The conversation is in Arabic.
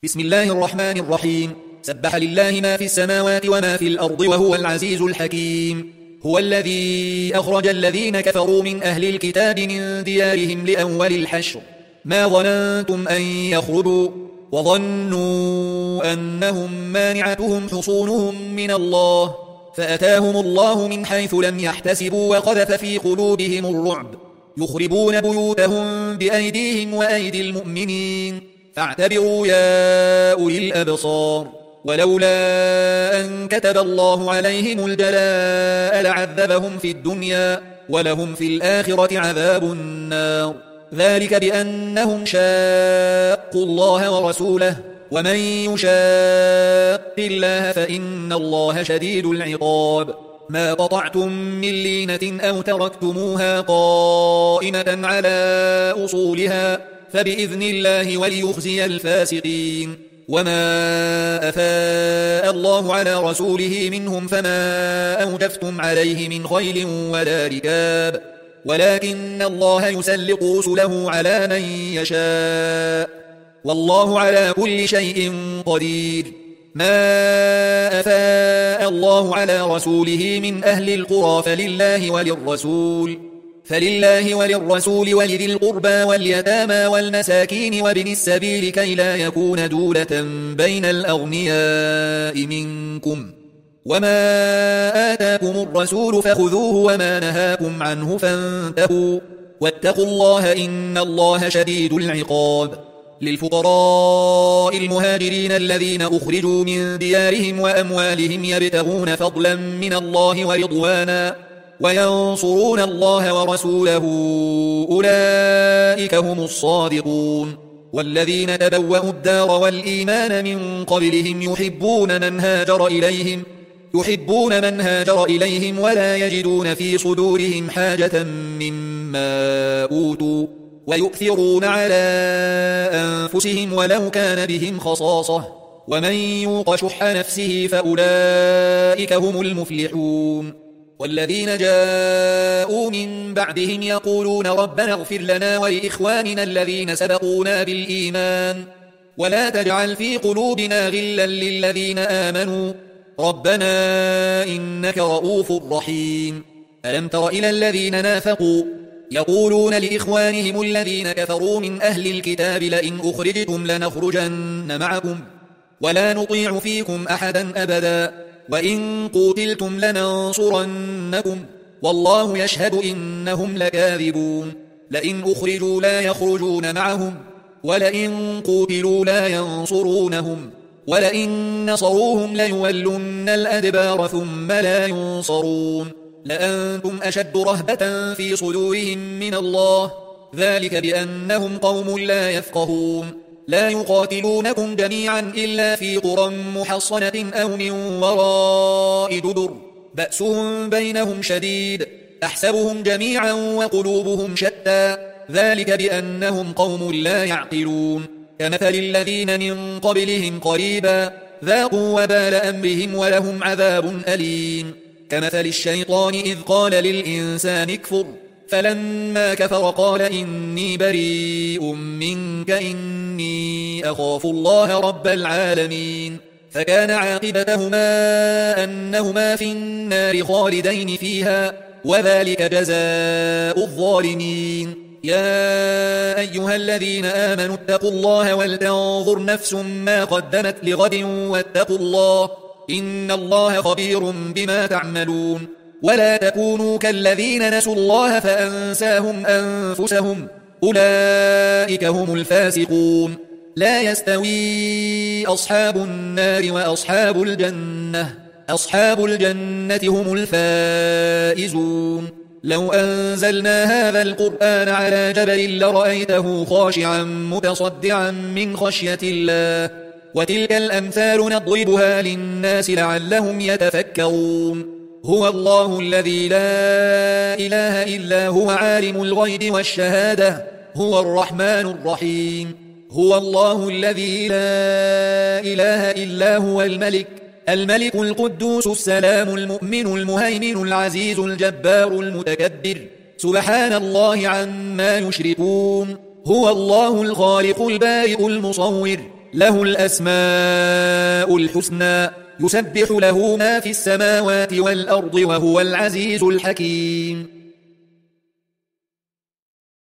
بسم الله الرحمن الرحيم. سبح لله ما في السماوات وما في الأرض وهو العزيز الحكيم. هو الذي أخرج الذين كفروا من أهل الكتاب من ديارهم لأول الحشر ما ظننتم أن يخرجوا وظنوا أنهم مانعتهم حصونهم من الله فأتاهم الله من حيث لم يحتسبوا وقذف في قلوبهم الرعب يخربون بيوتهم بأيديهم وأيدي المؤمنين فاعتبروا يا أولي الأبصار. ولولا أن كتب الله عليهم الجلاء لعذبهم في الدنيا ولهم في الآخرة عذاب النار ذلك بأنهم شاقوا الله ورسوله ومن يشاق الله فإن الله شديد العقاب. ما قطعتم من لينة أو تركتموها قائمة على أصولها فبإذن الله وليخزي الفاسقين. وما أفاء الله على رسوله منهم فما أوجفتم عليه من خيل ولا ركاب ولكن الله يسلط رسله على من يشاء والله على كل شيء قدير. ما أفاء الله على رسوله من أهل القرى فلله وللرسول ولذي القربى واليتامى والمساكين وابن السبيل كي لا يكون دولة بين الأغنياء منكم. وما آتاكم الرسول فخذوه وما نهاكم عنه فانتهوا واتقوا الله إن الله شديد العقاب. للفقراء المهاجرين الذين أخرجوا من ديارهم وأموالهم يبتغون فضلا من الله ورضوانا وينصرون الله ورسوله أولئك هم الصادقون. والذين تبوأوا الدار والإيمان من قبلهم يحبون من هاجر إليهم ولا يجدون في صدورهم حاجة مما أوتوا ويؤثرون على أنفسهم ولو كان بهم خصاصة ومن يوق شح نفسه فأولئك هم المفلحون. والذين جاءوا من بعدهم يقولون ربنا اغفر لنا ولإخواننا الذين سبقونا بالإيمان ولا تجعل في قلوبنا غلا للذين آمنوا ربنا إنك رؤوف رحيم. ألم تر إلى الذين نافقوا يقولون لإخوانهم الذين كفروا من أهل الكتاب لئن أخرجتم لنخرجن معكم ولا نطيع فيكم أحدا أبدا وإن قوتلتم لننصرنكم والله يشهد إنهم لكاذبون. لئن أخرجوا لا يخرجون معهم ولئن قوتلوا لا ينصرونهم ولئن نصروهم ليولن الأدبار ثم لا ينصرون لأنتم أشد رهبة في صدورهم من الله ذلك بأنهم قوم لا يفقهون. لا يقاتلونكم جميعا إلا في قرى محصنة أو من وراء جدر بأسهم بينهم شديد تحسبهم جميعا وقلوبهم شتى ذلك بأنهم قوم لا يعقلون. كمثل الذين من قبلهم قريبا ذاقوا وبال أمرهم ولهم عذاب أليم. كمثل الشيطان إذ قال للإنسان اكفر فلما كفر قال إني بريء منك إني أخاف الله رب العالمين فكان عاقبتهما أنهما في النار خالدين فيها وذلك جزاء الظالمين. يا أيها الذين آمنوا اتقوا الله ولتنظر نفس ما قدمت لغد واتقوا الله إن الله خبير بما تعملون. ولا تكونوا كالذين نسوا الله فأنساهم أنفسهم أولئك هم الفاسقون. لا يستوي أصحاب النار وأصحاب الجنة أصحاب الجنة هم الفائزون. لو أنزلنا هذا القرآن على جبل لرأيته خاشعا متصدعا من خشية الله وتلك الأمثال نضربها للناس لعلهم يتفكرون. هو الله الذي لا إله إلا هو عالم الغيب والشهادة هو الرحمن الرحيم. هو الله الذي لا إله إلا هو الملك القدوس السلام المؤمن المهيمن العزيز الجبار المتكبر سبحان الله عما يشركون. هو الله الخالق البارئ المصور له الأسماء الحسنى يسبح له ما في السماوات والأرض وهو العزيز الحكيم